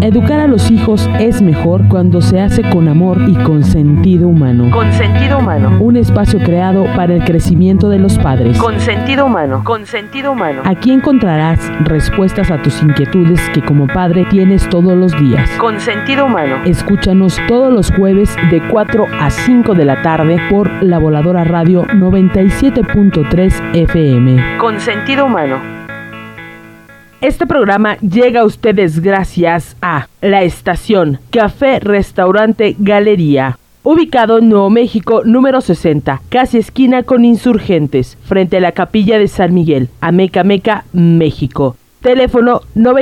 Educar a los hijos es mejor cuando se hace con amor y con sentido humano. Con sentido humano. Un espacio creado para el crecimiento de los padres. Con sentido humano. Con sentido humano. Aquí encontrarás respuestas a tus inquietudes que como padre tienes todos los días. Con sentido humano. Escúchanos todos los jueves de 4 a 5 de la tarde por La Voladora Radio 97.3 FM. Con sentido humano. Este programa llega a ustedes gracias a La Estación, Café Restaurante Galería, ubicado en Nuevo México número 60, casi esquina con Insurgentes, frente a la Capilla de San Miguel, Amecameca, México. Teléfono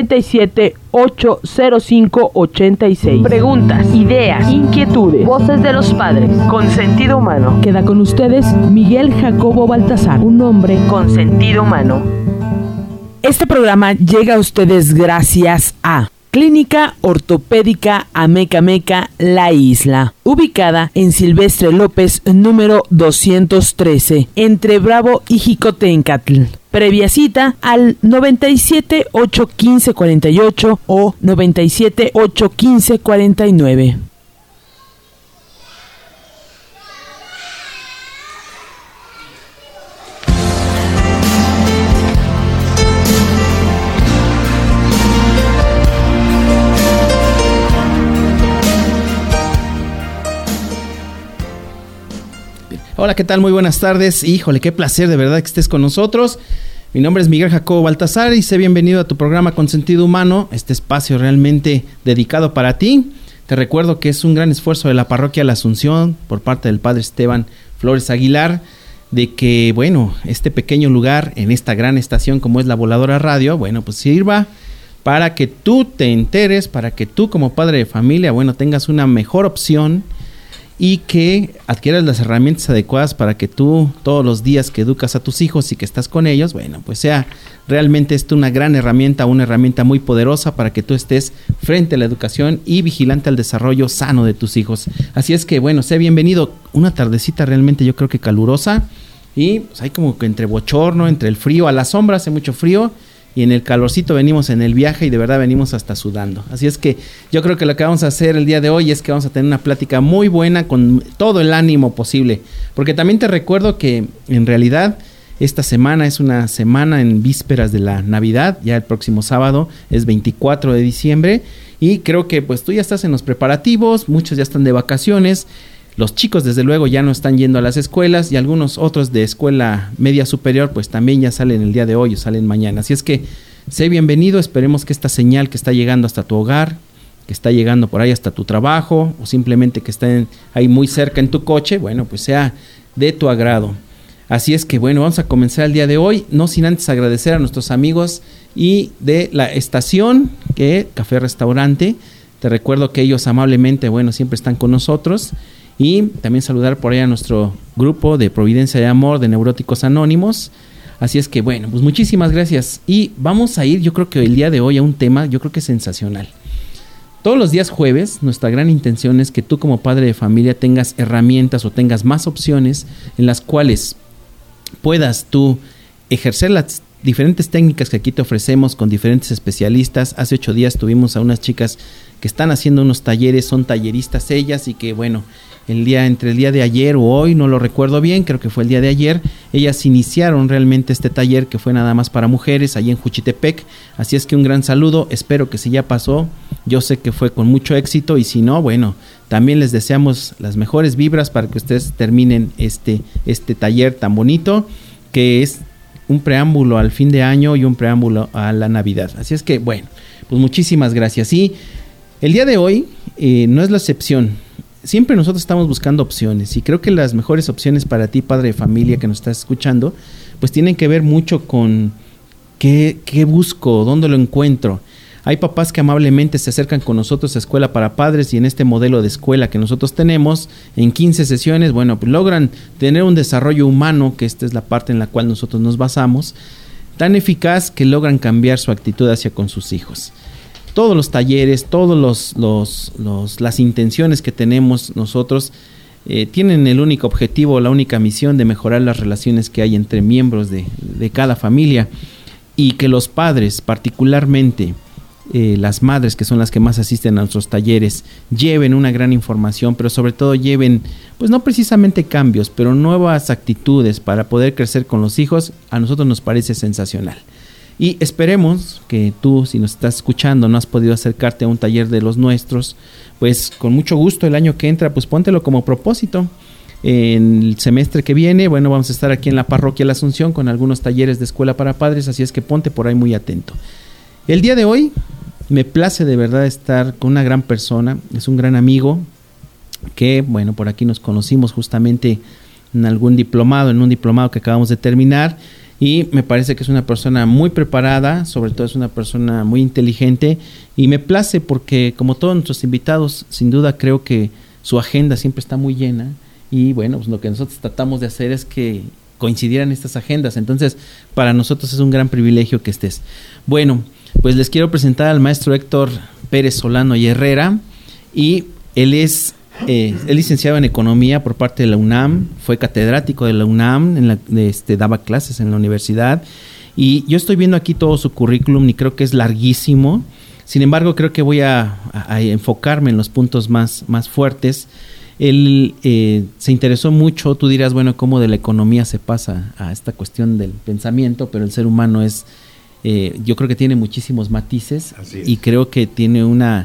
97-805-86. Preguntas, ideas, inquietudes, voces de los padres. Con sentido humano. Queda con ustedes Miguel Jacobo Baltasar, un hombre con sentido humano. Este programa llega a ustedes gracias a Clínica Ortopédica Amecameca La Isla, ubicada en Silvestre López número 213, entre Bravo y Jicotencatl. Previa cita al 97-815-48 o 97-815-49. Hola, ¿qué tal? Muy buenas tardes. Híjole, qué placer de verdad que estés con nosotros. Mi nombre es Miguel Jacobo Baltasar y sé bienvenido a tu programa Con Sentido Humano, este espacio realmente dedicado para ti. Te recuerdo que es un gran esfuerzo de la Parroquia La Asunción por parte del Padre Esteban Flores Aguilar, de que, bueno, este pequeño lugar en esta gran estación como es La Voladora Radio, bueno, pues sirva para que tú te enteres, para que tú como padre de familia, bueno, tengas una mejor opción y que adquieras las herramientas adecuadas para que tú todos los días que educas a tus hijos y que estás con ellos, bueno, pues sea realmente esto una gran herramienta, una herramienta muy poderosa para que tú estés frente a la educación y vigilante al desarrollo sano de tus hijos. Así es que, bueno, sea bienvenido. Una tardecita realmente yo creo que calurosa y pues hay como que entre bochorno, entre el frío, a la sombra hace mucho frío y en el calorcito venimos en el viaje y de verdad venimos hasta sudando. Así es que yo creo que lo que vamos a hacer el día de hoy es que vamos a tener una plática muy buena con todo el ánimo posible. Porque también te recuerdo que en realidad esta semana es una semana en vísperas de la Navidad. Ya el próximo sábado es 24 de diciembre y creo que pues tú ya estás en los preparativos, muchos ya están de vacaciones. Los chicos desde luego ya no están yendo a las escuelas y algunos otros de escuela media superior pues también ya salen el día de hoy o salen mañana. Así es que sé bienvenido, esperemos que esta señal que está llegando hasta tu hogar, que está llegando por ahí hasta tu trabajo o simplemente que está ahí muy cerca en tu coche, bueno, pues sea de tu agrado. Así es que bueno, vamos a comenzar el día de hoy, no sin antes agradecer a nuestros amigos y de la estación, que Café Restaurante. Te recuerdo que ellos amablemente, bueno, siempre están con nosotros. Y también saludar por ahí a nuestro grupo de Providencia de Amor de Neuróticos Anónimos. Así es que bueno, pues muchísimas gracias. Y vamos a ir, yo creo que el día de hoy a un tema, yo creo que sensacional. Todos los días jueves, nuestra gran intención es que tú como padre de familia tengas herramientas o tengas más opciones en las cuales puedas tú ejercer las diferentes técnicas que aquí te ofrecemos con diferentes especialistas. Hace 8 días tuvimos a unas chicas que están haciendo unos talleres, son talleristas ellas y que bueno, entre el día de ayer o hoy, no lo recuerdo bien, creo que fue el día de ayer, ellas iniciaron realmente este taller que fue nada más para mujeres allí en Juchitepec. Así es que un gran saludo, espero que si ya pasó, yo sé que fue con mucho éxito y si no, bueno, también les deseamos las mejores vibras para que ustedes terminen este taller tan bonito que es un preámbulo al fin de año y un preámbulo a la Navidad. Así es que bueno, pues muchísimas gracias. Y el día de hoy no es la excepción. Siempre nosotros estamos buscando opciones y creo que las mejores opciones para ti, padre de familia que nos estás escuchando, pues tienen que ver mucho con qué busco, dónde lo encuentro. Hay papás que amablemente se acercan con nosotros a Escuela para Padres y en este modelo de escuela que nosotros tenemos, en 15 sesiones, bueno, pues logran tener un desarrollo humano, que esta es la parte en la cual nosotros nos basamos, tan eficaz que logran cambiar su actitud hacia con sus hijos. Todos los talleres, todos las intenciones que tenemos nosotros tienen el único objetivo, la única misión de mejorar las relaciones que hay entre miembros de cada familia y que los padres particularmente las madres, que son las que más asisten a nuestros talleres, lleven una gran información, pero sobre todo lleven, pues no precisamente cambios, pero nuevas actitudes para poder crecer con los hijos, a nosotros nos parece sensacional. Y esperemos que tú, si nos estás escuchando, no has podido acercarte a un taller de los nuestros, pues con mucho gusto el año que entra, pues póntelo como propósito. En el semestre que viene, bueno, vamos a estar aquí en la parroquia La Asunción con algunos talleres de escuela para padres, así es que ponte por ahí muy atento. El día de hoy me place de verdad estar con una gran persona, es un gran amigo que, bueno, por aquí nos conocimos justamente en un diplomado que acabamos de terminar, y me parece que es una persona muy preparada, sobre todo es una persona muy inteligente, y me place porque, como todos nuestros invitados, sin duda creo que su agenda siempre está muy llena, y bueno, pues lo que nosotros tratamos de hacer es que coincidieran estas agendas. Entonces, para nosotros es un gran privilegio que estés. Bueno, pues les quiero presentar al maestro Héctor Pérez Solano y Herrera, y él es licenciado en Economía por parte de la UNAM, fue catedrático de la UNAM, daba clases en la universidad, y yo estoy viendo aquí todo su currículum y creo que es larguísimo. Sin embargo, creo que voy a enfocarme en los puntos más fuertes. Él se interesó mucho, tú dirás, bueno, cómo de la economía se pasa a esta cuestión del pensamiento, pero el ser humano es, yo creo que tiene muchísimos matices, y creo que tiene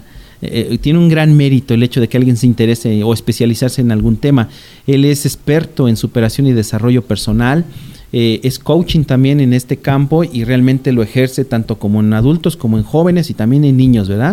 un gran mérito el hecho de que alguien se interese o especializarse en algún tema. Él es experto en superación y desarrollo personal, es coaching también en este campo, y realmente lo ejerce tanto como en adultos como en jóvenes y también en niños, ¿verdad?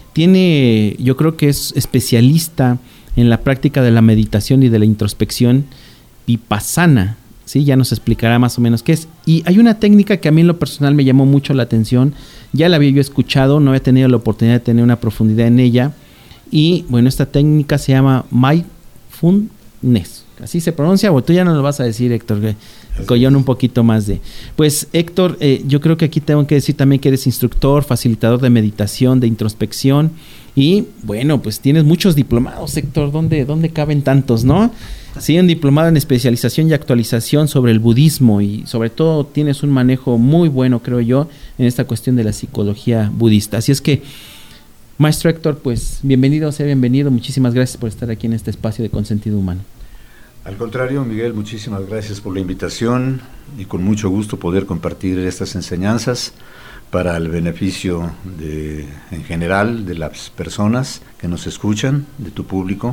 Yo creo que es especialista en la práctica de la meditación y de la introspección vipassana, ¿sí? Ya nos explicará más o menos qué es. Y hay una técnica que a mí en lo personal me llamó mucho la atención, ya la había yo escuchado, no había tenido la oportunidad de tener una profundidad en ella, y bueno, esta técnica se llama mindfulness, así se pronuncia, o tú ya no lo vas a decir, Héctor, collón un poquito más de... Pues Héctor, yo creo que aquí tengo que decir también que eres instructor, facilitador de meditación, de introspección, y bueno, pues tienes muchos diplomados, Héctor, ¿dónde caben tantos, no? Sí, un diplomado en especialización y actualización sobre el budismo, y sobre todo tienes un manejo muy bueno, creo yo, en esta cuestión de la psicología budista. Así es que, maestro Héctor, pues bienvenido, muchísimas gracias por estar aquí en este espacio de Consentido Humano. Al contrario, Miguel, muchísimas gracias por la invitación, y con mucho gusto poder compartir estas enseñanzas para el beneficio en general de las personas que nos escuchan, de tu público,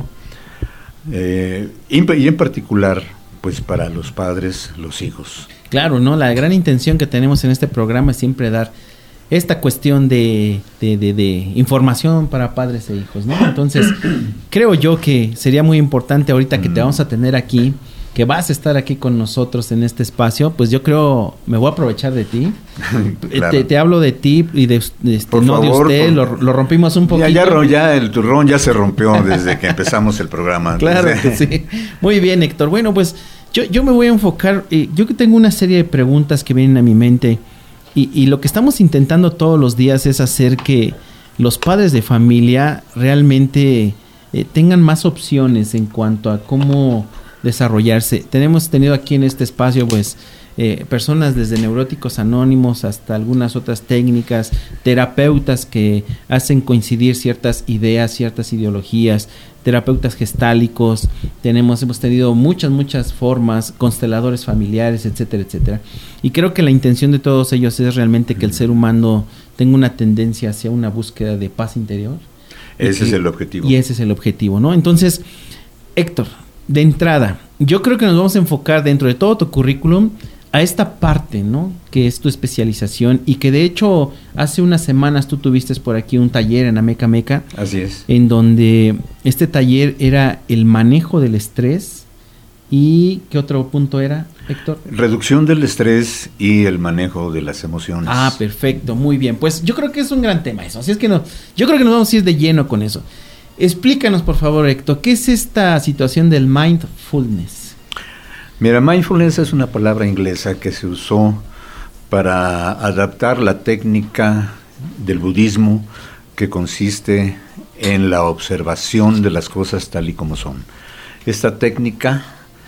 y en particular pues para los padres, los hijos. Claro, ¿no? La gran intención que tenemos en este programa es siempre dar esta cuestión de información para padres e hijos, ¿no? Entonces, creo yo que sería muy importante ahorita que te vamos a tener aquí, que vas a estar aquí con nosotros en este espacio, pues yo creo, me voy a aprovechar de ti. Claro. Te hablo de ti y de no favor, de usted, lo rompimos un poquito. Ya el turrón ya se rompió desde que empezamos el programa. Claro que sí. Muy bien, Héctor. Bueno, pues yo me voy a enfocar, yo que tengo una serie de preguntas que vienen a mi mente, y lo que estamos intentando todos los días es hacer que los padres de familia realmente tengan más opciones en cuanto a cómo desarrollarse. Hemos tenido aquí en este espacio pues personas desde neuróticos anónimos hasta algunas otras técnicas, terapeutas que hacen coincidir ciertas ideas, ciertas ideologías, terapeutas gestálicos, hemos tenido muchas formas, consteladores familiares, etcétera, etcétera. Y creo que la intención de todos ellos es realmente que el ser humano tenga una tendencia hacia una búsqueda de paz interior. Ese es el objetivo. Y ese es el objetivo, ¿no? Entonces, Héctor, de entrada, yo creo que nos vamos a enfocar dentro de todo tu currículum a esta parte, ¿no? Que es tu especialización, y que de hecho hace unas semanas tú tuviste por aquí un taller en Ameca Meca. Así es. En donde este taller era el manejo del estrés. ¿Y qué otro punto era, Héctor? Reducción del estrés y el manejo de las emociones. Ah, perfecto, muy bien. Pues yo creo que es un gran tema eso. Así es que yo creo que nos vamos a ir de lleno con eso. Explícanos, por favor, Héctor, ¿qué es esta situación del mindfulness? Mira, mindfulness es una palabra inglesa que se usó para adaptar la técnica del budismo, que consiste en la observación de las cosas tal y como son. Esta técnica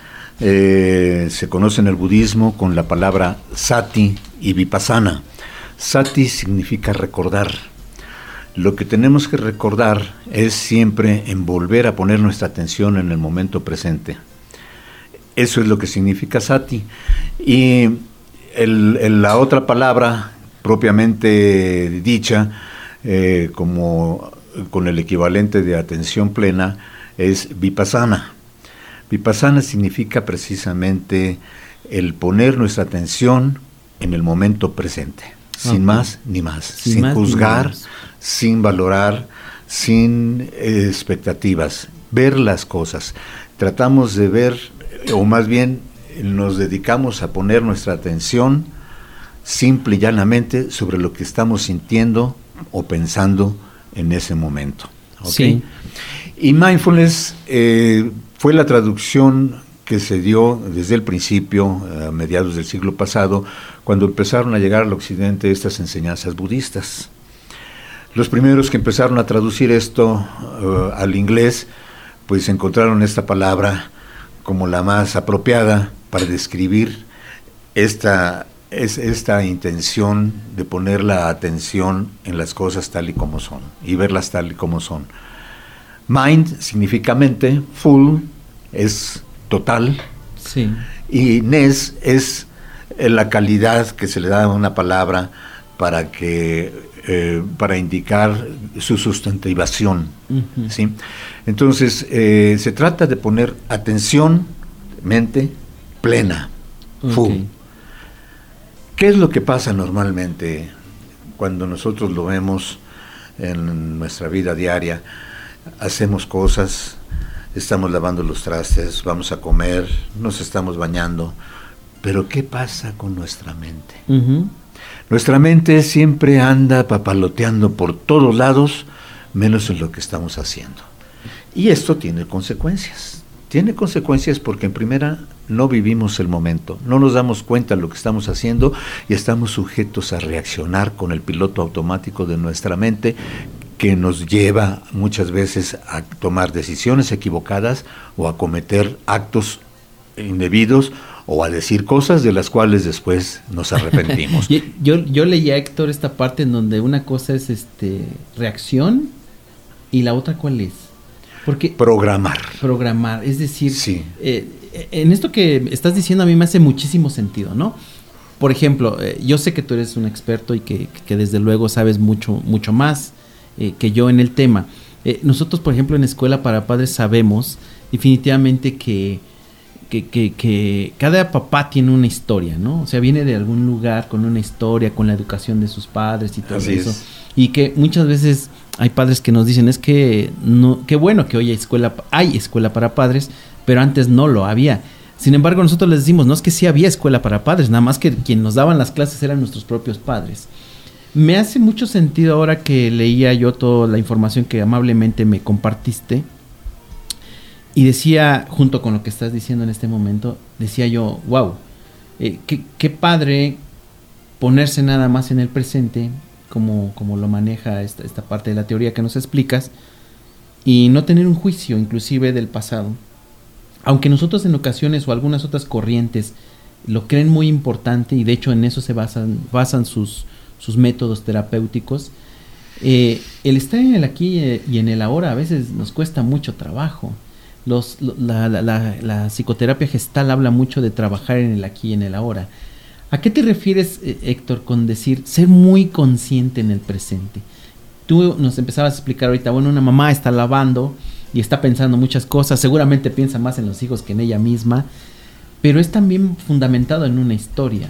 se conoce en el budismo con la palabra sati y vipassana. Sati significa recordar. Lo que tenemos que recordar es siempre en volver a poner nuestra atención en el momento presente. Eso es lo que significa sati. Y la otra palabra propiamente dicha, como con el equivalente de atención plena, es vipassana. Vipassana significa precisamente el poner nuestra atención en el momento presente, sin más ni más, sin juzgar, sin valorar, sin expectativas, ver las cosas. Tratamos de ver, o más bien nos dedicamos a poner nuestra atención simple y llanamente sobre lo que estamos sintiendo o pensando en ese momento. ¿Okay? Sí. Y mindfulness fue la traducción que se dio desde el principio, a mediados del siglo pasado, cuando empezaron a llegar al occidente estas enseñanzas budistas. Los primeros que empezaron a traducir esto al inglés, pues encontraron esta palabra como la más apropiada para describir esta intención de poner la atención en las cosas tal y como son y verlas tal y como son. Mind significa mente, full es total, sí. Y ness es la calidad que se le da a una palabra para indicar su sustentación. Uh-huh. ¿Sí? Entonces se trata de poner atención, mente plena, full. Okay. ¿Qué es lo que pasa normalmente cuando nosotros lo vemos en nuestra vida diaria? Hacemos cosas, estamos lavando los trastes, vamos a comer, nos estamos bañando, pero ¿qué pasa con nuestra mente? Uh-huh. Nuestra mente siempre anda papaloteando por todos lados, menos en lo que estamos haciendo. Y esto tiene consecuencias. Tiene consecuencias porque en primera no vivimos el momento, no nos damos cuenta de lo que estamos haciendo y estamos sujetos a reaccionar con el piloto automático de nuestra mente, que nos lleva muchas veces a tomar decisiones equivocadas o a cometer actos indebidos o a decir cosas de las cuales después nos arrepentimos. yo leí a Héctor esta parte en donde una cosa es reacción y la otra ¿cuál es? Porque programar, es decir, sí. En esto que estás diciendo a mí me hace muchísimo sentido, ¿no? Por ejemplo, yo sé que tú eres un experto y que desde luego sabes mucho más que yo en el tema. Nosotros, por ejemplo, en Escuela para Padres sabemos definitivamente que cada papá tiene una historia, ¿no? O sea, viene de algún lugar con una historia, con la educación de sus padres y todo Así eso. Es. Y que muchas veces hay padres que nos dicen, es que no, qué bueno que hoy hay escuela para padres, pero antes no lo había. Sin embargo, nosotros les decimos, no es que sí había escuela para padres, nada más que quien nos daban las clases eran nuestros propios padres. Me hace mucho sentido ahora que leía yo toda la información que amablemente me compartiste y decía, junto con lo que estás diciendo en este momento, decía yo, wow, qué padre ponerse nada más en el presente, como lo maneja esta parte de la teoría que nos explicas, y no tener un juicio inclusive del pasado. Aunque nosotros en ocasiones o algunas otras corrientes lo creen muy importante, y de hecho en eso se basan sus métodos terapéuticos, el estar en el aquí y en el ahora a veces nos cuesta mucho trabajo. La psicoterapia gestal habla mucho de trabajar en el aquí y en el ahora. ¿A qué te refieres, Héctor, con decir ser muy consciente en el presente? Tú nos empezabas a explicar ahorita, bueno, una mamá está lavando y está pensando muchas cosas, seguramente piensa más en los hijos que en ella misma, pero es también fundamentado en una historia.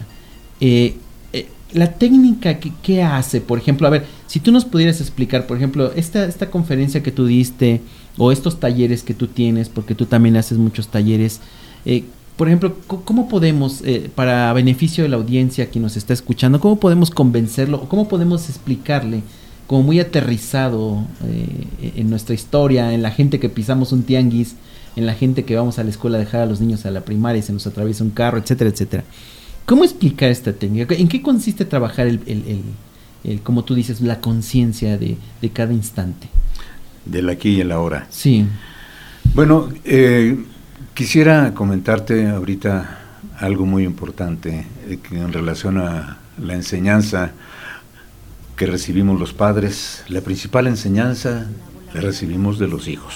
La técnica, ¿qué hace? Por ejemplo, a ver, si tú nos pudieras explicar, por ejemplo, esta conferencia que tú diste o estos talleres que tú tienes, porque tú también haces muchos talleres, por ejemplo, ¿cómo podemos, para beneficio de la audiencia que nos está escuchando, cómo podemos convencerlo o cómo podemos explicarle como muy aterrizado en nuestra historia, en la gente que pisamos un tianguis, en la gente que vamos a la escuela a dejar a los niños a la primaria y se nos atraviesa un carro, etcétera, etcétera? ¿Cómo explicar esta técnica? ¿En qué consiste trabajar como tú dices, la conciencia de cada instante? Del aquí y el ahora. Sí. Bueno, quisiera comentarte ahorita algo muy importante en relación a la enseñanza que recibimos los padres, la principal enseñanza la recibimos de los hijos.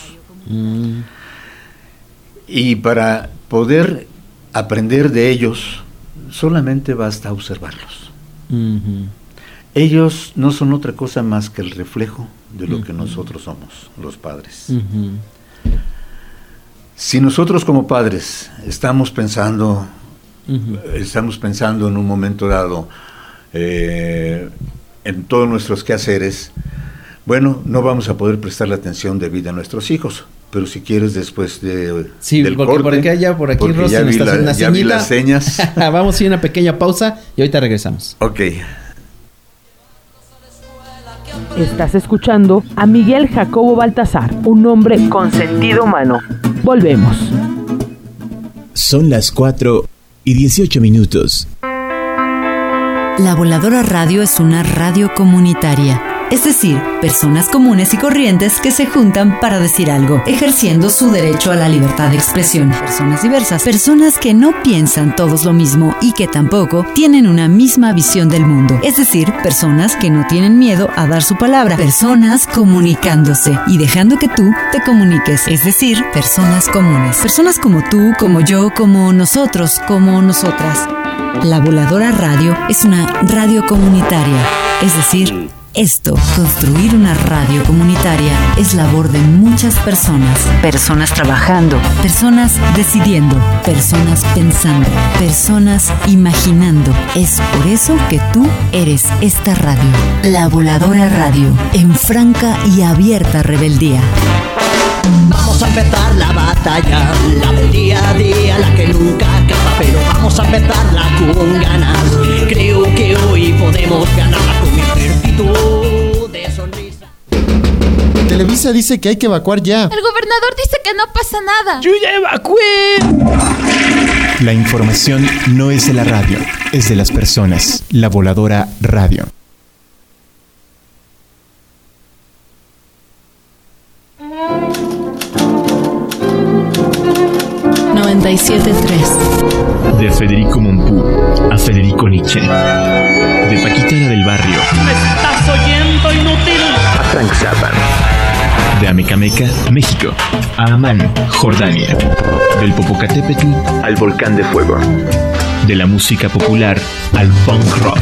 Y para poder aprender de ellos, solamente basta observarlos. Ellos no son otra cosa más que el reflejo de lo que nosotros somos, los padres. Si nosotros como padres estamos pensando en un momento dado en todos nuestros quehaceres, bueno, no vamos a poder prestarle atención debida a nuestros hijos. Pero si quieres, después del corte, por aquí Rosy nos está haciendo una ya vi las señas. Vamos a ir a una pequeña pausa y ahorita regresamos. Ok. Estás escuchando a Miguel Jacobo Baltasar, un hombre con sentido humano. Volvemos. Son las 4:18. La Voladora Radio es una radio comunitaria. Es decir, personas comunes y corrientes que se juntan para decir algo, ejerciendo su derecho a la libertad de expresión. Personas diversas, personas que no piensan todos lo mismo y que tampoco tienen una misma visión del mundo. Es decir, personas que no tienen miedo a dar su palabra. Personas comunicándose y dejando que tú te comuniques. Es decir, personas comunes. Personas como tú, como yo, como nosotros, como nosotras. La Voladora Radio es una radio comunitaria. Es decir, construir una radio comunitaria es labor de muchas personas. Personas trabajando, personas decidiendo, personas pensando, personas imaginando. Es por eso que tú eres esta radio. La Voladora Radio, en franca y abierta rebeldía. Vamos a empezar la batalla, la del día a día, la que nunca acaba, pero vamos a empezarla con ganas. Creo que hoy podemos ganarla con mi ejército de sonrisa. Televisa dice que hay que evacuar ya. El gobernador dice que no pasa nada. ¡Yo ya evacué! La información no es de la radio, es de las personas. La Voladora Radio. De Federico Mompou a Federico Nietzsche. De Paquita del Barrio. ¿Me estás oyendo, inútil? A Frank Zappa. De Amecameca, México, a Amán, Jordania. Del Popocatépetl al Volcán de Fuego. De la música popular al punk rock.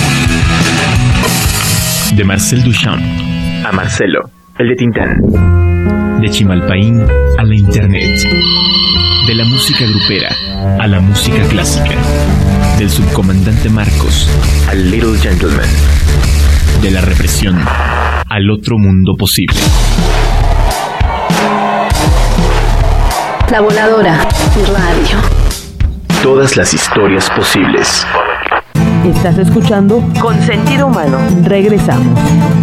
De Marcel Duchamp a Marcelo, el de Tintán. De Chimalpaín a la internet. De la música grupera a la música clásica. Del subcomandante Marcos al Little Gentleman. De la represión al otro mundo posible. La Voladora Radio. Todas las historias posibles. Estás escuchando Con Sentido Humano. Regresamos.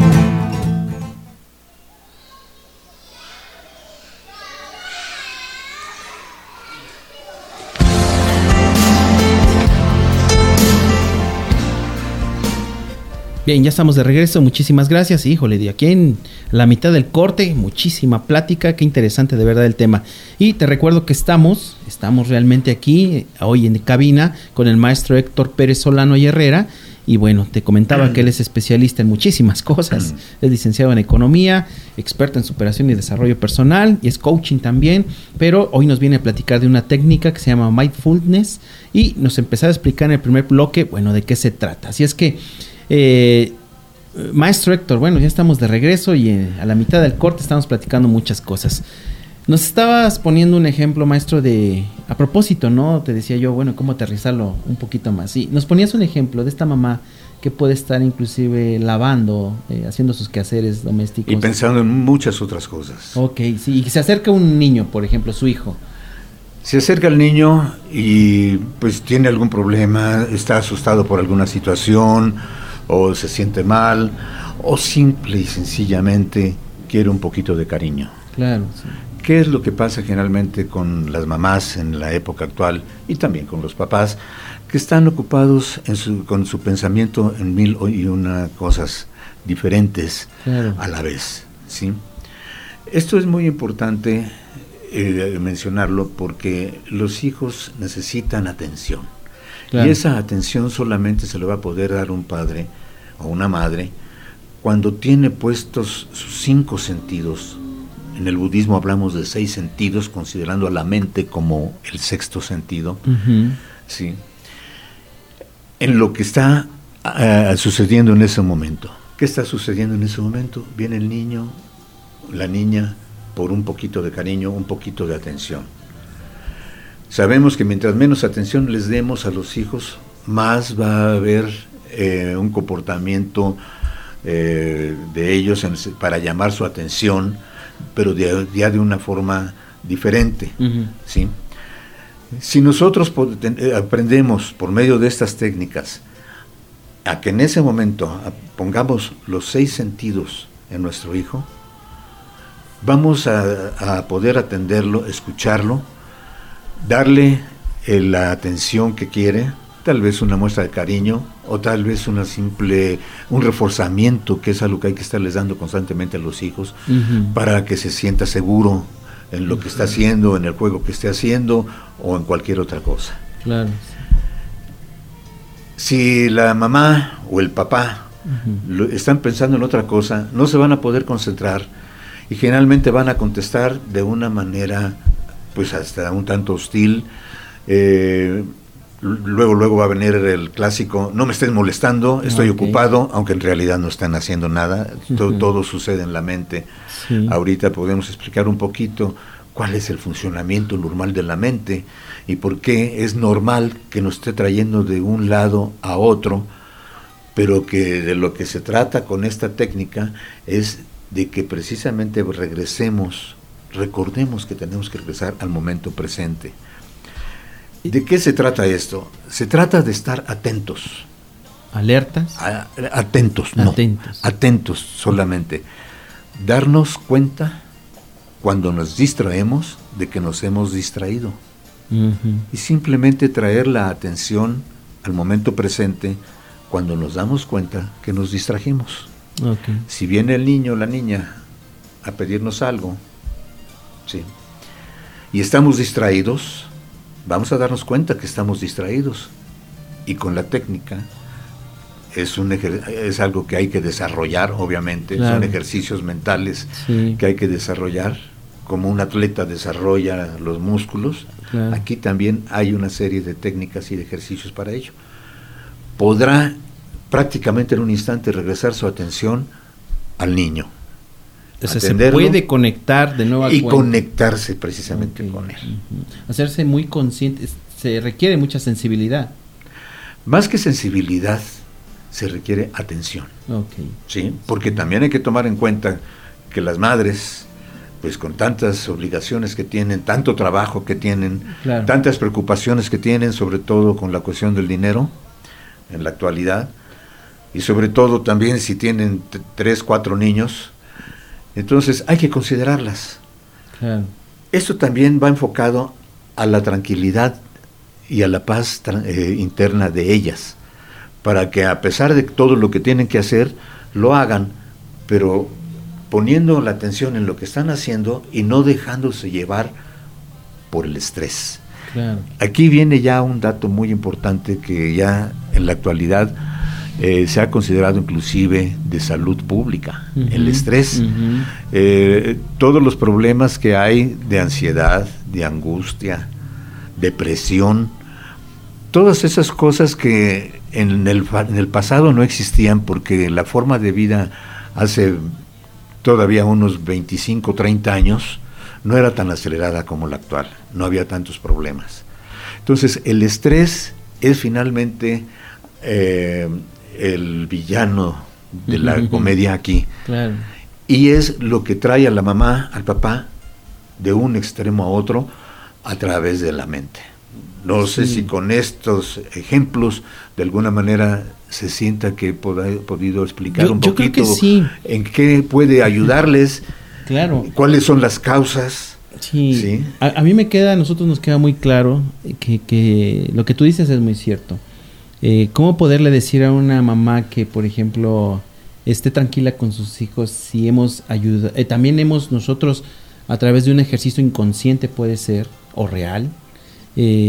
Bien, ya estamos de regreso, muchísimas gracias. Híjole, de aquí en la mitad del corte, muchísima plática, qué interesante de verdad el tema. Y te recuerdo que estamos realmente aquí, hoy en cabina, con el maestro Héctor Pérez Solano y Herrera. Y bueno, te comentaba que él es especialista en muchísimas cosas, es licenciado en economía, experto en superación y desarrollo personal, y es coaching también, pero hoy nos viene a platicar de una técnica que se llama mindfulness, y nos empezaba a explicar en el primer bloque, bueno, de qué se trata. Así es que, maestro Héctor, bueno, ya estamos de regreso y a la mitad del corte estamos platicando muchas cosas. Nos estabas poniendo un ejemplo, maestro, a propósito, ¿no? Te decía yo, bueno, cómo aterrizarlo un poquito más. Y nos ponías un ejemplo de esta mamá que puede estar inclusive lavando, haciendo sus quehaceres domésticos. Y pensando en muchas otras cosas. Ok, sí, y se acerca un niño, por ejemplo, su hijo. Se acerca el niño y pues tiene algún problema, está asustado por alguna situación, o se siente mal, o simple y sencillamente quiere un poquito de cariño. Claro, sí. ¿Qué es lo que pasa generalmente con las mamás en la época actual y también con los papás que están ocupados con su pensamiento en mil y una cosas diferentes, claro, a la vez, ¿sí? Esto es muy importante mencionarlo porque los hijos necesitan atención. Claro. Y esa atención solamente se le va a poder dar un padre o una madre cuando tiene puestos sus 5 sentidos. En el budismo hablamos de 6 sentidos, considerando a la mente como el 6º sentido. ¿Sí? En lo que está sucediendo en ese momento. ¿Qué está sucediendo en ese momento? Viene el niño, la niña, por un poquito de cariño, un poquito de atención. Sabemos que mientras menos atención les demos a los hijos, más va a haber un comportamiento de ellos para llamar su atención, pero ya de una forma diferente. ¿Sí? Si nosotros aprendemos por medio de estas técnicas a que en ese momento pongamos los 6 sentidos en nuestro hijo, vamos a poder atenderlo, escucharlo, darle la atención que quiere, tal vez una muestra de cariño, o tal vez un reforzamiento, que es algo que hay que estarles dando constantemente a los hijos, para que se sienta seguro en lo que está haciendo, en el juego que esté haciendo, o en cualquier otra cosa. Claro. Si la mamá o el papá están pensando en otra cosa, no se van a poder concentrar, y generalmente van a contestar de una manera pues hasta un tanto hostil. Luego va a venir el clásico: no me estés molestando, estoy ocupado, aunque en realidad no están haciendo nada. Todo sucede en la mente. Ahorita podemos explicar un poquito cuál es el funcionamiento normal de la mente y por qué es normal que nos esté trayendo de un lado a otro, pero que de lo que se trata con esta técnica es de que precisamente recordemos que tenemos que regresar al momento presente. ¿De qué se trata esto? Se trata de estar atentos. ¿Alertas? Atentos, no. Atentos solamente. Darnos cuenta cuando nos distraemos de que nos hemos distraído. Y simplemente traer la atención al momento presente cuando nos damos cuenta que nos distrajimos. Si viene el niño o la niña a pedirnos algo, ¿sí?, y estamos distraídos, vamos a darnos cuenta que estamos distraídos, y con la técnica es algo que hay que desarrollar, obviamente. Son ejercicios mentales que hay que desarrollar, como un atleta desarrolla los músculos. Aquí también hay una serie de técnicas y de ejercicios para ello. Podrá prácticamente en un instante regresar su atención al niño. O sea, se puede conectar de nuevo y conectarse precisamente con él. Hacerse muy consciente, se requiere mucha sensibilidad. Más que sensibilidad, se requiere atención. ¿Sí? Porque también hay que tomar en cuenta que las madres, pues con tantas obligaciones que tienen, tanto trabajo que tienen, tantas preocupaciones que tienen, sobre todo con la cuestión del dinero en la actualidad, y sobre todo también si tienen 3, 4 niños, entonces hay que considerarlas. Esto también va enfocado a la tranquilidad y a la paz interna de ellas, para que a pesar de todo lo que tienen que hacer, lo hagan, pero poniendo la atención en lo que están haciendo y no dejándose llevar por el estrés. Aquí viene ya un dato muy importante que ya en la actualidad se ha considerado inclusive de salud pública, el estrés. Todos los problemas que hay de ansiedad, de angustia, depresión, todas esas cosas que en el pasado no existían, porque la forma de vida hace todavía unos 25, 30 años no era tan acelerada como la actual, no había tantos problemas. Entonces el estrés es finalmente el villano de la comedia aquí, y es lo que trae a la mamá, al papá, de un extremo a otro a través de la mente. No sé si con estos ejemplos de alguna manera se sienta que he podido explicar un poquito en qué puede ayudarles, cuáles son las causas. A mí a nosotros nos queda muy claro que lo que tú dices es muy cierto. ¿Cómo poderle decir a una mamá que, por ejemplo, esté tranquila con sus hijos si hemos ayudado? También hemos nosotros, a través de un ejercicio inconsciente, puede ser, o real,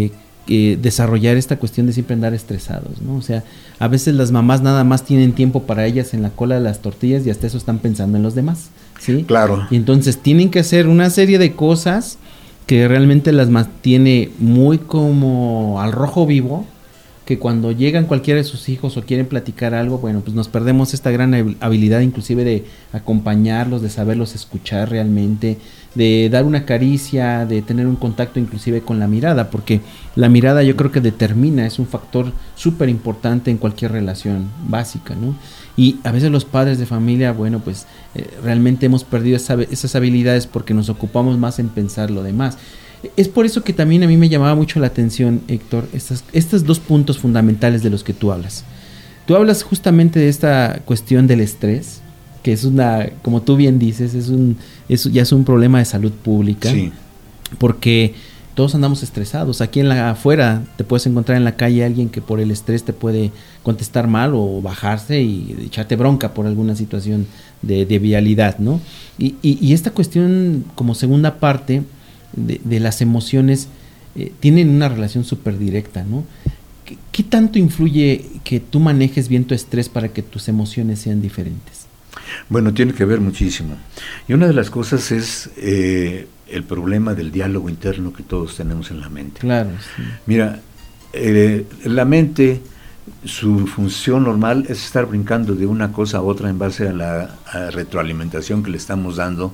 desarrollar esta cuestión de siempre andar estresados, ¿no? O sea, a veces las mamás nada más tienen tiempo para ellas en la cola de las tortillas y hasta eso están pensando en los demás, ¿sí? Claro. Y entonces tienen que hacer una serie de cosas que realmente las mantiene muy como al rojo vivo, que cuando llegan cualquiera de sus hijos o quieren platicar algo, bueno, pues nos perdemos esta gran habilidad inclusive de acompañarlos, de saberlos escuchar realmente, de dar una caricia, de tener un contacto inclusive con la mirada, porque la mirada yo creo que determina, es un factor súper importante en cualquier relación básica, ¿no? Y a veces los padres de familia, bueno, pues realmente hemos perdido esas habilidades porque nos ocupamos más en pensar lo demás. Es por eso que también a mí me llamaba mucho la atención, Héctor, estos dos puntos fundamentales de los que tú hablas. Tú hablas justamente de esta cuestión del estrés, que es como tú bien dices, ya es un problema de salud pública. Sí. Porque todos andamos estresados. Aquí afuera te puedes encontrar en la calle alguien que por el estrés te puede contestar mal o bajarse y echarte bronca por alguna situación de vialidad, ¿no? Y esta cuestión como segunda parte de las emociones tienen una relación súper directa, ¿no? ¿Qué tanto influye que tú manejes bien tu estrés para que tus emociones sean diferentes? Bueno, tiene que ver muchísimo. Y una de las cosas es el problema del diálogo interno que todos tenemos en la mente. Claro, sí. Mira, la mente, su función normal es estar brincando de una cosa a otra en base a la retroalimentación que le estamos dando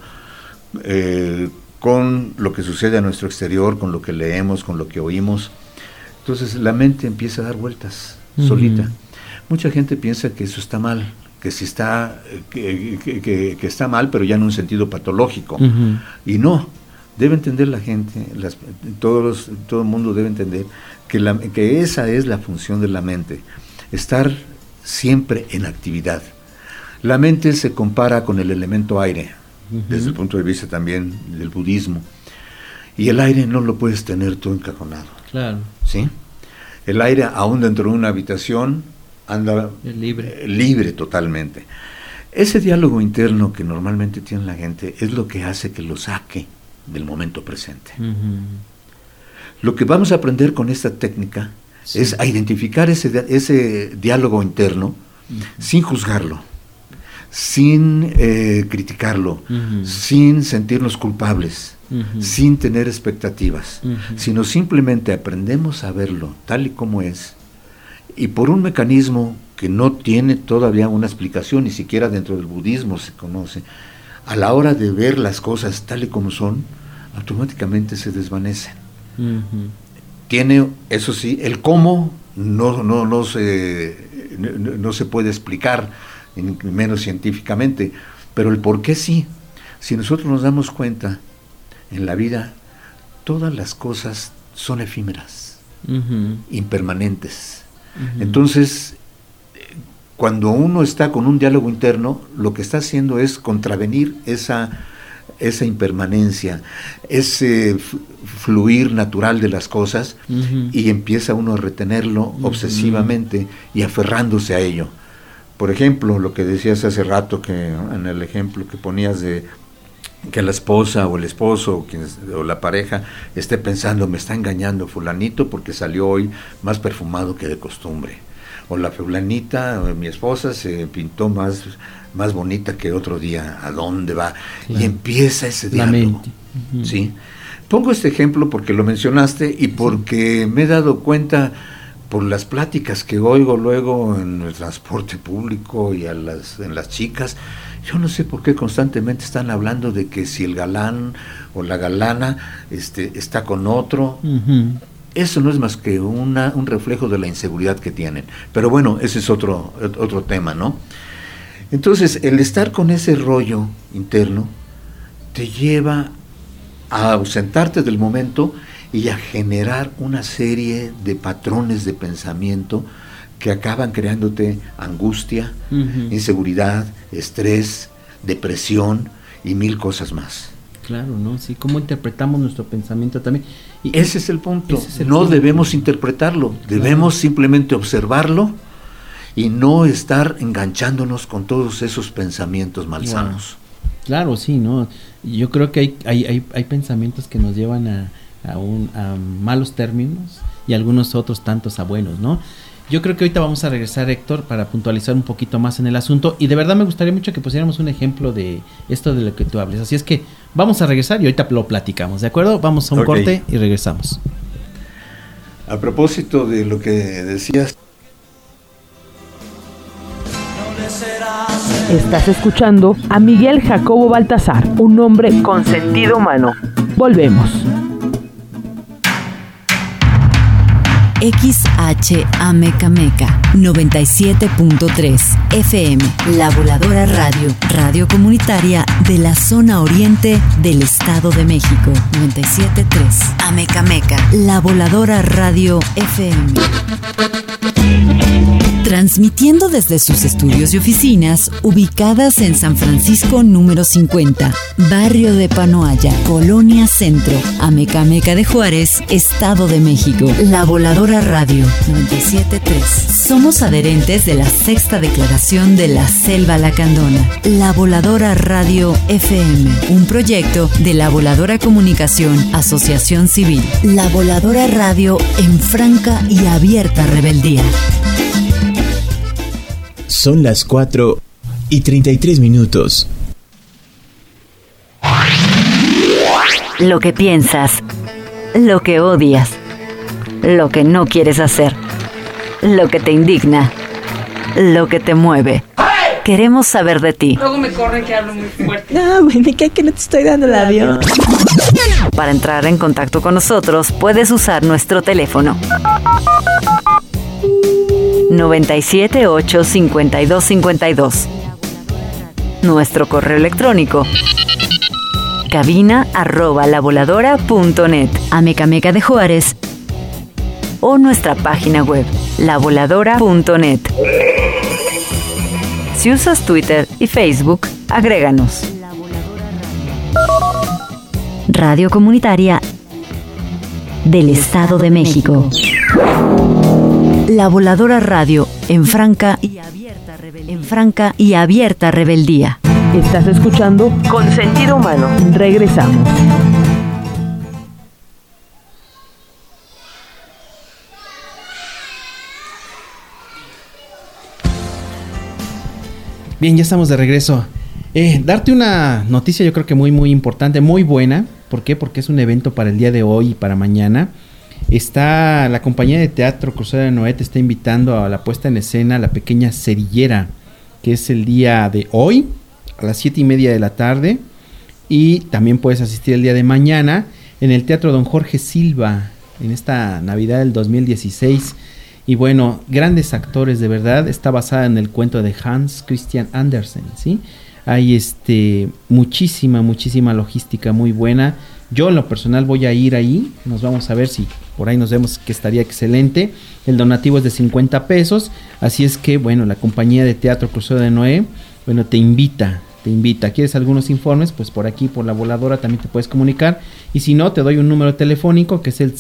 con lo que sucede a nuestro exterior, con lo que leemos, con lo que oímos. Entonces la mente empieza a dar vueltas solita. Mucha gente piensa que eso está mal, que sí está que está mal, pero ya en un sentido patológico. Y no, debe entender la gente, todo el mundo debe entender que esa es la función de la mente, estar siempre en actividad. La mente se compara con el elemento aire, desde el punto de vista también del budismo, y el aire no lo puedes tener todo encajonado. Claro. ¿Sí? El aire, aún dentro de una habitación, anda libre totalmente. Ese diálogo interno que normalmente tiene la gente es lo que hace que lo saque del momento presente. Lo que vamos a aprender con esta técnica es a identificar ese diálogo interno sin juzgarlo, sin criticarlo, sin sentirnos culpables, sin tener expectativas, sino simplemente aprendemos a verlo tal y como es, y por un mecanismo que no tiene todavía una explicación, ni siquiera dentro del budismo se conoce, a la hora de ver las cosas tal y como son, automáticamente se desvanecen. Tiene, eso sí, el cómo no se puede explicar, menos científicamente, pero el por qué sí. Si nosotros nos damos cuenta, en la vida todas las cosas son efímeras, impermanentes. Entonces, cuando uno está con un diálogo interno, lo que está haciendo es contravenir esa impermanencia, ese fluir natural de las cosas, y empieza uno a retenerlo obsesivamente y aferrándose a ello. Por ejemplo, lo que decías hace rato, que en el ejemplo que ponías de que la esposa o el esposo o la pareja esté pensando, me está engañando fulanito porque salió hoy más perfumado que de costumbre, o la fulanita, mi esposa se pintó más bonita que otro día, ¿a dónde va? Claro. Y empieza ese diálogo. ¿Sí? Pongo este ejemplo porque lo mencionaste y porque me he dado cuenta por las pláticas que oigo luego en el transporte público y en las chicas. Yo no sé por qué constantemente están hablando de que si el galán o la galana está con otro. Eso no es más que un reflejo de la inseguridad que tienen. Pero bueno, ese es otro tema, ¿no? Entonces, el estar con ese rollo interno te lleva a ausentarte del momento y a generar una serie de patrones de pensamiento que acaban creándote angustia, inseguridad, estrés, depresión y mil cosas más. Claro, ¿no? Sí, cómo interpretamos nuestro pensamiento también. Y ese es el punto. No debemos interpretarlo, debemos simplemente observarlo y no estar enganchándonos con todos esos pensamientos malsanos. Claro, sí, ¿no? Yo creo que hay pensamientos que nos llevan a malos términos y algunos otros tantos abuelos, ¿no? Yo creo que ahorita vamos a regresar, Héctor, para puntualizar un poquito más en el asunto, y de verdad me gustaría mucho que pusiéramos un ejemplo de esto de lo que tú hables. Así es que vamos a regresar y ahorita lo platicamos, ¿de acuerdo? Vamos a un corte y regresamos. A propósito de lo que decías, Estás escuchando a Miguel Jacobo Baltasar, un hombre con sentido humano. Volvemos. XHAMECAMECA 97.3 FM, La Voladora Radio, radio comunitaria de la zona oriente del Estado de México. 97.3 Amecameca, La Voladora Radio FM. Transmitiendo desde sus estudios y oficinas ubicadas en San Francisco número 50, barrio de Panoaya, Colonia Centro, Amecameca de Juárez, Estado de México. La Voladora Radio 97.3. Somos adherentes de la Sexta Declaración de la Selva Lacandona. La Voladora Radio FM, un proyecto de La Voladora Comunicación, Asociación Civil. La Voladora Radio en franca y abierta rebeldía. Son las 4:33. Lo que piensas, lo que odias, lo que no quieres hacer, lo que te indigna, lo que te mueve. Queremos saber de ti. Luego me corren que hablo muy fuerte. No, güey, me cae que no te estoy dando el avión. Para entrar en contacto con nosotros, puedes usar nuestro teléfono 978-5252. Nuestro correo electrónico cabina@lavoladora.net, Amecameca de Juárez, o nuestra página web lavoladora.net. Si usas Twitter y Facebook, agréganos. Radio Comunitaria del Estado de México. La Voladora Radio en franca y abierta rebeldía. Estás escuchando Con Sentido Humano. Regresamos. Bien, ya estamos de regreso. Darte una noticia yo creo que muy muy importante, muy buena. ¿Por qué? Porque es un evento para el día de hoy y para mañana. Está la compañía de teatro Crucero de Noé, te está invitando a la puesta en escena La Pequeña Cerillera, que es el día de hoy a las 7:30 de la tarde, y también puedes asistir el día de mañana en el Teatro Don Jorge Silva en esta Navidad del 2016. Y bueno, grandes actores, de verdad. Está basada en el cuento de Hans Christian Andersen, ¿sí? Hay muchísima logística muy buena. Yo en lo personal voy a ir ahí, nos vamos a ver si por ahí nos vemos, que estaría excelente. El donativo es de 50 pesos, así es que bueno, la compañía de teatro Crucero de Noé, bueno, te invita. ¿Quieres algunos informes? Pues por aquí, por La Voladora, también te puedes comunicar, y si no, te doy un número telefónico que es el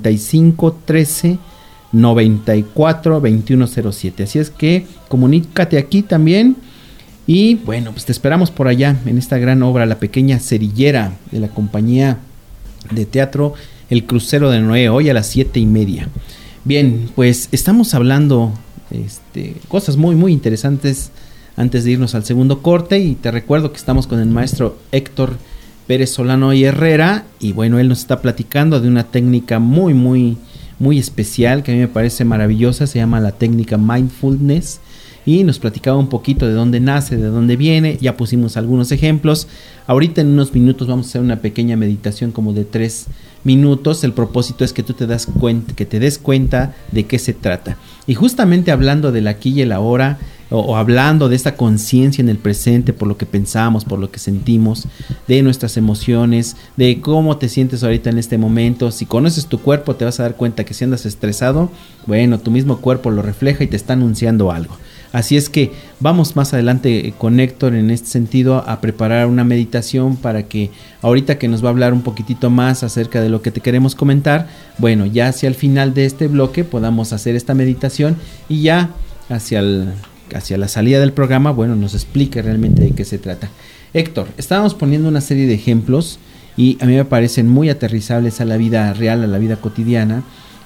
5513-942107, así es que comunícate aquí también. Y bueno, pues te esperamos por allá en esta gran obra, La Pequeña Cerillera, de la compañía de teatro El Crucero de Noé, hoy a las 7:30. Bien, pues estamos hablando cosas muy muy interesantes antes de irnos al segundo corte, y te recuerdo que estamos con el maestro Héctor Pérez Solano y Herrera, y bueno, él nos está platicando de una técnica muy muy muy especial que a mí me parece maravillosa, se llama la técnica Mindfulness. Y nos platicaba un poquito de dónde nace, de dónde viene. Ya pusimos algunos ejemplos. Ahorita en unos minutos vamos a hacer una pequeña meditación como de 3 minutos. El propósito es que tú te des cuenta de qué se trata. Y justamente hablando del aquí y el ahora, o hablando de esta conciencia en el presente, por lo que pensamos, por lo que sentimos, de nuestras emociones, de cómo te sientes ahorita en este momento. Si conoces tu cuerpo, te vas a dar cuenta que si andas estresado, bueno, tu mismo cuerpo lo refleja y te está anunciando algo. Así es que vamos más adelante con Héctor en este sentido a preparar una meditación para que ahorita que nos va a hablar un poquitito más acerca de lo que te queremos comentar, bueno, ya hacia el final de este bloque podamos hacer esta meditación, y ya hacia la salida del programa, bueno, nos explique realmente de qué se trata. Héctor, estábamos poniendo una serie de ejemplos y a mí me parecen muy aterrizables a la vida real, a la vida cotidiana.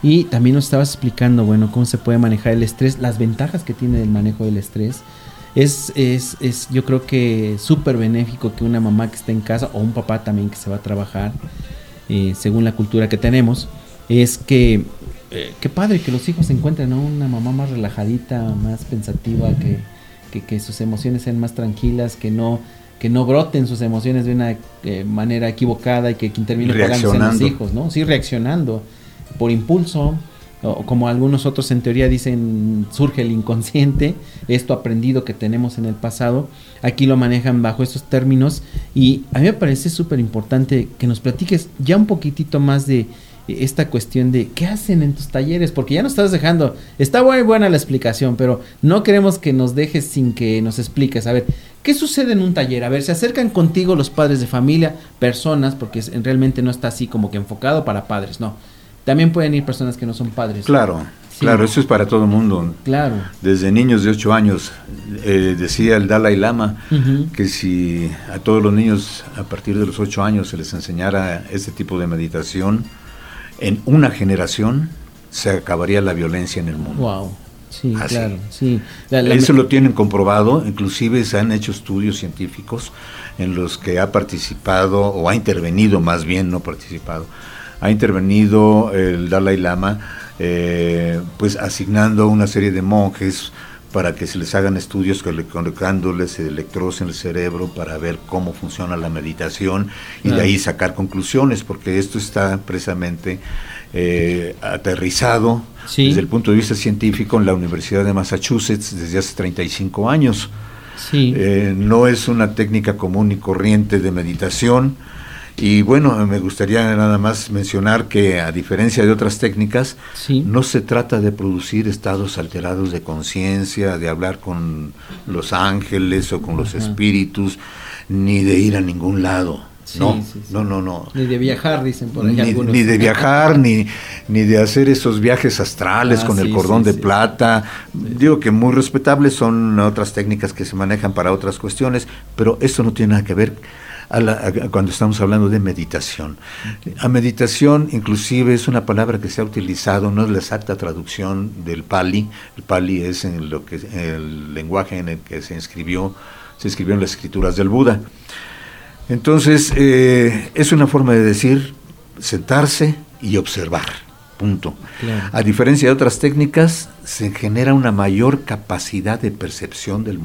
Y también nos estabas explicando, bueno, cómo se puede manejar el estrés, las ventajas que tiene el manejo del estrés. Es yo creo que súper benéfico que una mamá que esté en casa, o un papá también que se va a trabajar, según la cultura que tenemos, es que qué padre que los hijos encuentren, ¿no?, una mamá más relajadita, más pensativa, que sus emociones sean más tranquilas, que no broten sus emociones de una manera equivocada y que termine pagándose en los hijos, ¿no? Sí, reaccionando por impulso, o como algunos otros en teoría dicen, surge el inconsciente, esto aprendido que tenemos en el pasado. Aquí lo manejan bajo estos términos, y a mí me parece súper importante que nos platiques ya un poquitito más de esta cuestión de qué hacen en tus talleres, porque ya nos estás dejando, está muy buena la explicación, pero no queremos que nos dejes sin que nos expliques. A ver, ¿qué sucede en un taller? A ver, se acercan contigo los padres de familia, personas, porque realmente no está así como que enfocado para padres, no. También pueden ir personas que no son padres. Claro, sí. Claro, eso es para todo el mundo. Claro. Desde niños de 8 años, decía el Dalai Lama, que si a todos los niños a partir de los 8 años se les enseñara este tipo de meditación, en una generación se acabaría la violencia en el mundo. Wow. Sí, así. Claro, sí. Eso lo tienen comprobado, inclusive se han hecho estudios científicos en los que ha participado, o ha intervenido más bien, no participado, ha intervenido el Dalai Lama, pues asignando una serie de monjes para que se les hagan estudios colocándoles electrodos en el cerebro para ver cómo funciona la meditación y de ahí sacar conclusiones, porque esto está precisamente aterrizado desde el punto de vista científico en la Universidad de Massachusetts desde hace 35 años. Sí. No es una técnica común y corriente de meditación. Y bueno, me gustaría nada más mencionar que a diferencia de otras técnicas, no se trata de producir estados alterados de conciencia, de hablar con los ángeles o con los espíritus, ni de ir a ningún lado. No. Ni de viajar, dicen por ahí algunos. Ni de viajar, ni de hacer esos viajes astrales con el cordón de plata. Digo que muy respetables son otras técnicas que se manejan para otras cuestiones, pero esto no tiene nada que ver cuando estamos hablando de meditación. A meditación, inclusive, es una palabra que se ha utilizado, no es la exacta traducción del Pali. El Pali es el lenguaje en el que se escribió en las escrituras del Buda. Entonces, es una forma de decir sentarse y observar, punto. Claro. A diferencia de otras técnicas, se genera una mayor capacidad de percepción del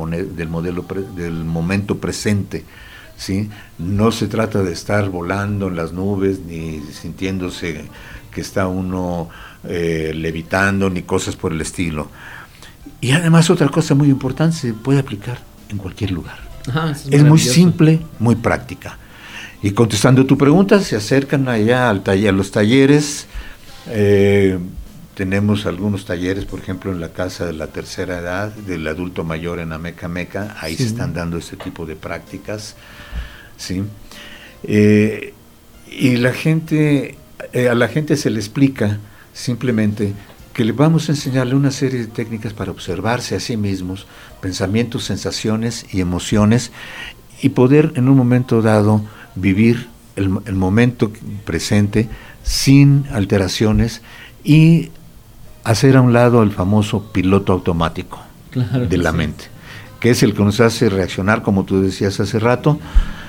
momento presente. ¿Sí? No se trata de estar volando en las nubes, ni sintiéndose que está uno levitando, ni cosas por el estilo. Y además otra cosa muy importante, se puede aplicar en cualquier lugar. Es muy simple, muy práctica. Y contestando tu pregunta, se acercan allá a los talleres. Tenemos algunos talleres, por ejemplo, en la Casa de la Tercera Edad, del adulto mayor en Amecameca, ahí se están dando este tipo de prácticas, ¿sí? Y a la gente se le explica simplemente que le vamos a enseñarle una serie de técnicas para observarse a sí mismos, pensamientos, sensaciones y emociones, y poder en un momento dado vivir el momento presente sin alteraciones y hacer a un lado el famoso piloto automático de la mente, que es el que nos hace reaccionar, como tú decías hace rato,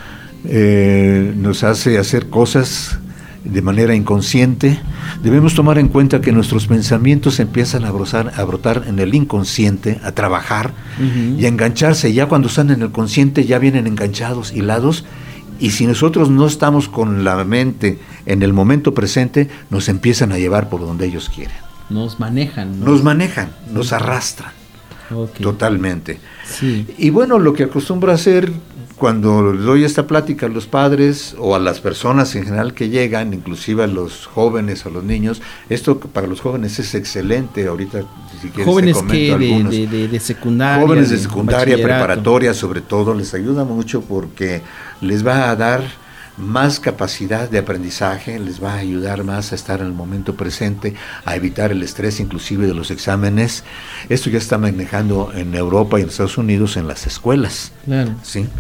nos hace hacer cosas de manera inconsciente. Debemos tomar en cuenta que nuestros pensamientos empiezan a brotar en el inconsciente, a trabajar y a engancharse. Ya cuando están en el consciente ya vienen enganchados, hilados, y si nosotros no estamos con la mente en el momento presente, nos empiezan a llevar por donde ellos quieren. Nos manejan, nos arrastran. Totalmente. Sí. Y bueno, lo que acostumbro a hacer cuando doy esta plática a los padres o a las personas en general que llegan, inclusive a los jóvenes, a los niños, esto para los jóvenes es excelente. Ahorita, si quieres, jóvenes te comento algunos. De secundaria. Jóvenes de secundaria, preparatoria, sobre todo, les ayuda mucho porque les va a dar más capacidad de aprendizaje, les va a ayudar más a estar en el momento presente, a evitar el estrés inclusive de los exámenes. Esto ya está manejando en Europa y en Estados Unidos en las escuelas. Claro. ¿Sí?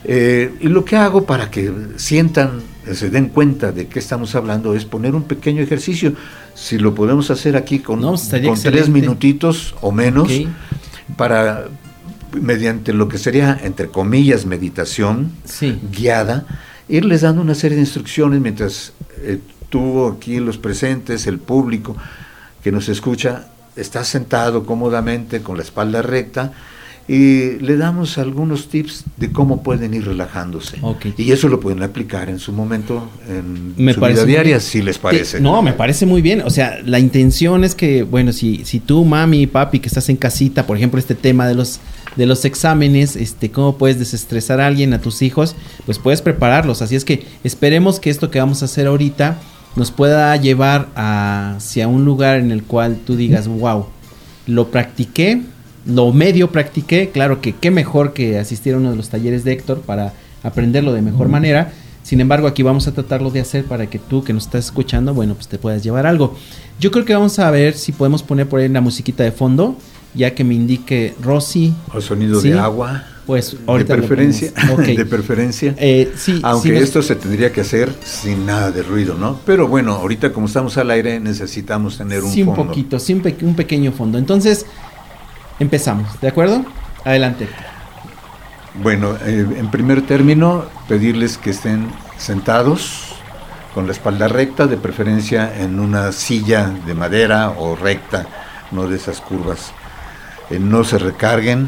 Y lo que hago para que sientan, se den cuenta de qué estamos hablando, es poner un pequeño ejercicio. Si lo podemos hacer aquí con 3 minutitos o menos, para, mediante lo que sería, entre comillas, meditación guiada, irles dando una serie de instrucciones mientras tú aquí, los presentes, el público que nos escucha, está sentado cómodamente con la espalda recta, y le damos algunos tips de cómo pueden ir relajándose. Y eso lo pueden aplicar en su momento, en su vida diaria, si les parece. No, me parece muy bien. O sea, la intención es que, bueno, si tú, mami, papi, que estás en casita, por ejemplo, este tema de los exámenes, cómo puedes desestresar a alguien, a tus hijos, pues puedes prepararlos. Así es que esperemos que esto que vamos a hacer ahorita nos pueda llevar hacia un lugar en el cual tú digas, wow, lo practiqué, lo medio practiqué. Claro que qué mejor que asistir a uno de los talleres de Héctor para aprenderlo de mejor manera. Sin embargo, aquí vamos a tratarlo de hacer para que tú, que nos estás escuchando, bueno, pues te puedas llevar algo. Yo creo que vamos a ver si podemos poner por ahí la musiquita de fondo, ya que me indique Rosy. O sonido de agua. Pues ahorita de preferencia, de preferencia. Aunque esto se tendría que hacer sin nada de ruido, ¿no? Pero bueno, ahorita como estamos al aire necesitamos tener un fondo. Un poquito, un pequeño fondo. Entonces, empezamos, ¿de acuerdo? Adelante. Bueno, en primer término, pedirles que estén sentados con la espalda recta, de preferencia en una silla de madera o recta, no de esas curvas. No se recarguen.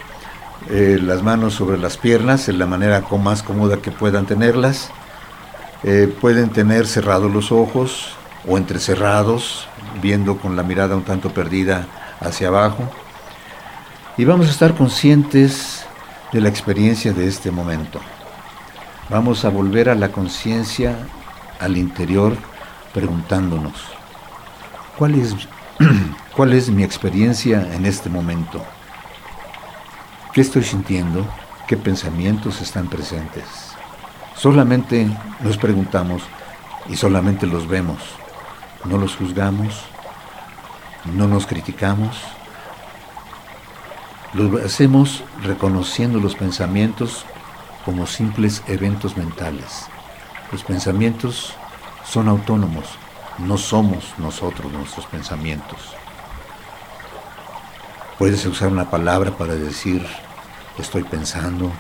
Las manos sobre las piernas en la manera más cómoda que puedan tenerlas. Pueden tener cerrados los ojos o entrecerrados, viendo con la mirada un tanto perdida hacia abajo. Y vamos a estar conscientes de la experiencia de este momento. Vamos a volver a la conciencia, al interior, preguntándonos, ¿cuál es mi experiencia en este momento? ¿Qué estoy sintiendo? ¿Qué pensamientos están presentes? Solamente nos preguntamos y solamente los vemos. No los juzgamos, no nos criticamos. Lo hacemos reconociendo los pensamientos como simples eventos mentales. Los pensamientos son autónomos, no somos nosotros nuestros pensamientos. Puedes usar una palabra para decir, estoy pensando.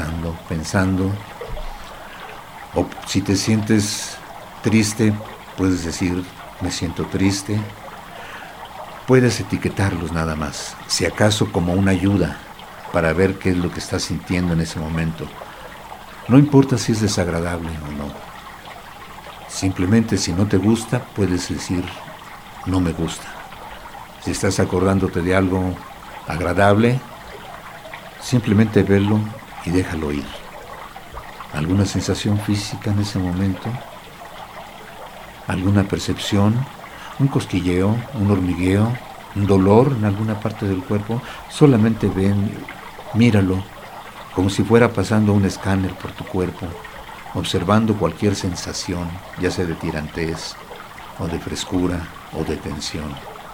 O si te sientes triste, puedes decir, me siento triste. Puedes etiquetarlos nada más, si acaso como una ayuda para ver qué es lo que estás sintiendo en ese momento. No importa si es desagradable o no. Simplemente si no te gusta, puedes decir, no me gusta. Si estás acordándote de algo agradable, simplemente velo y déjalo ir. ¿Alguna sensación física en ese momento? ¿Alguna percepción? ¿Un cosquilleo? ¿Un hormigueo? ¿Un dolor en alguna parte del cuerpo? Solamente ven, míralo, como si fuera pasando un escáner por tu cuerpo, observando cualquier sensación, ya sea de tirantez, o de frescura, o de tensión.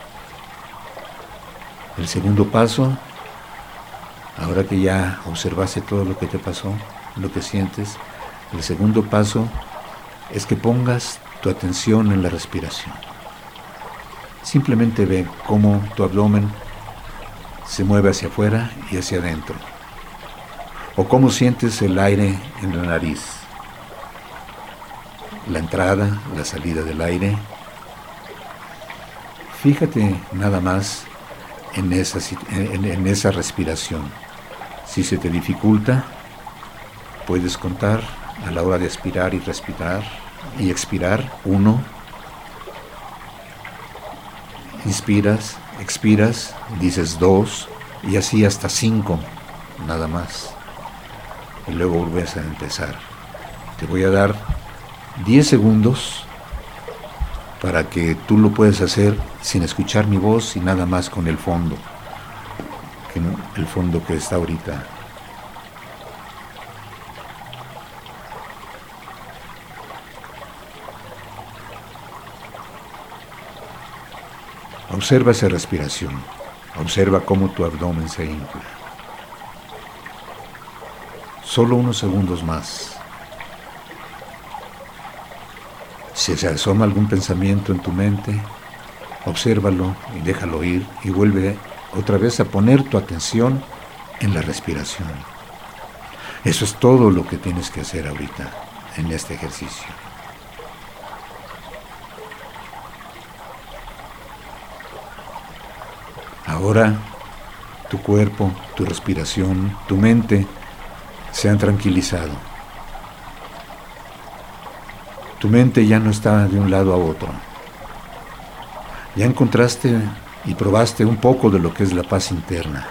El segundo paso, ahora que ya observaste todo lo que te pasó, lo que sientes, el segundo paso es que pongas tu atención en la respiración. Simplemente ve cómo tu abdomen se mueve hacia afuera y hacia adentro, o cómo sientes el aire en la nariz, la entrada, la salida del aire. Fíjate nada más en esa respiración. Si se te dificulta, puedes contar a la hora de aspirar y respirar y expirar. 1, inspiras, expiras, dices 2 y así hasta 5, nada más. Y luego vuelves a empezar. Te voy a dar 10 segundos para que tú lo puedas hacer sin escuchar mi voz y nada más con el fondo que está ahorita. Observa esa respiración, observa cómo tu abdomen se infla. solo unos segundos más. Si se asoma algún pensamiento en tu mente, obsérvalo y déjalo ir y vuelve otra vez a poner tu atención en la respiración. Eso es todo lo que tienes que hacer ahorita en este ejercicio. Ahora tu cuerpo, tu respiración, tu mente se han tranquilizado. Tu mente ya no está de un lado a otro. Ya encontraste y probaste un poco de lo que es la paz interna.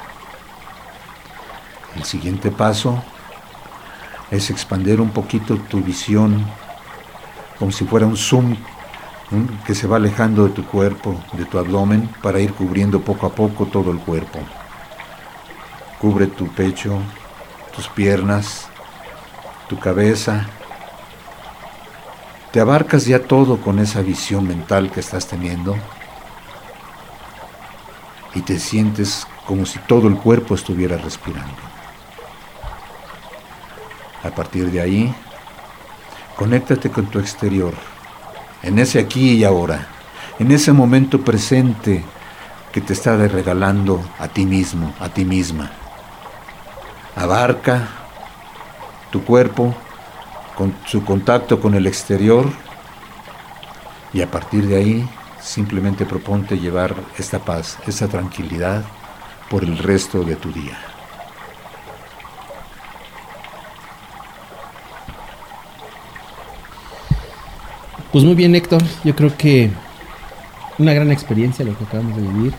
El siguiente paso es expandir un poquito tu visión, como si fuera un zoom que se va alejando de tu cuerpo, de tu abdomen, para ir cubriendo poco a poco todo el cuerpo. Cubre tu pecho, tus piernas, tu cabeza. Te abarcas ya todo con esa visión mental que estás teniendo y te sientes como si todo el cuerpo estuviera respirando. A partir de ahí, conéctate con tu exterior, en ese aquí y ahora, en ese momento presente que te está regalando a ti mismo, a ti misma. Abarca tu cuerpo con su contacto con el exterior y a partir de ahí simplemente proponte llevar esta paz, esta tranquilidad por el resto de tu día. Pues muy bien, Héctor, yo creo que una gran experiencia lo que acabamos de vivir.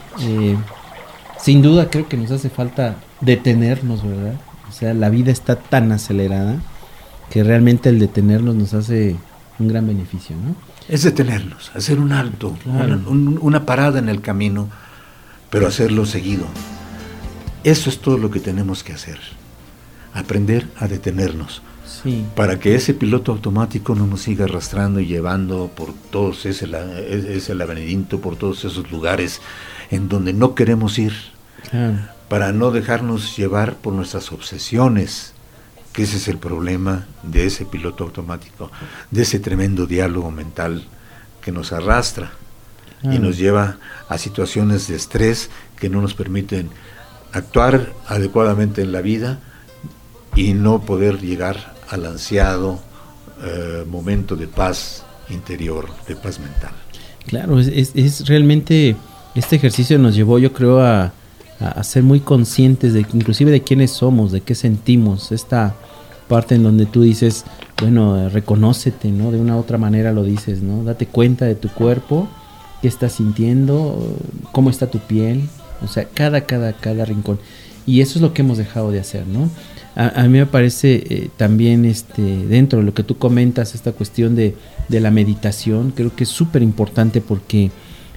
Sin duda creo que nos hace falta detenernos, ¿verdad? O sea, la vida está tan acelerada que realmente el detenernos nos hace un gran beneficio, ¿no? Es detenernos, hacer un alto, claro. una parada en el camino, pero hacerlo seguido. Eso es todo lo que tenemos que hacer, aprender a detenernos. Sí. Para que ese piloto automático no nos siga arrastrando y llevando por todos ese laberinto, por todos esos lugares en donde no queremos ir. Claro. Para no dejarnos llevar por nuestras obsesiones, que ese es el problema de ese piloto automático, de ese tremendo diálogo mental que nos arrastra y nos lleva a situaciones de estrés que no nos permiten actuar adecuadamente en la vida y no poder llegar al ansiado momento de paz interior, de paz mental. Claro, es realmente, este ejercicio nos llevó, yo creo, a ser muy conscientes de inclusive de quiénes somos, de qué sentimos, esta parte en donde tú dices, bueno, reconócete, ¿no? De una u otra manera lo dices, ¿no? Date cuenta de tu cuerpo, qué estás sintiendo, cómo está tu piel, o sea, cada rincón. Y eso es lo que hemos dejado de hacer, ¿no? A mí me parece también dentro de lo que tú comentas, esta cuestión de la meditación, creo que es súper importante porque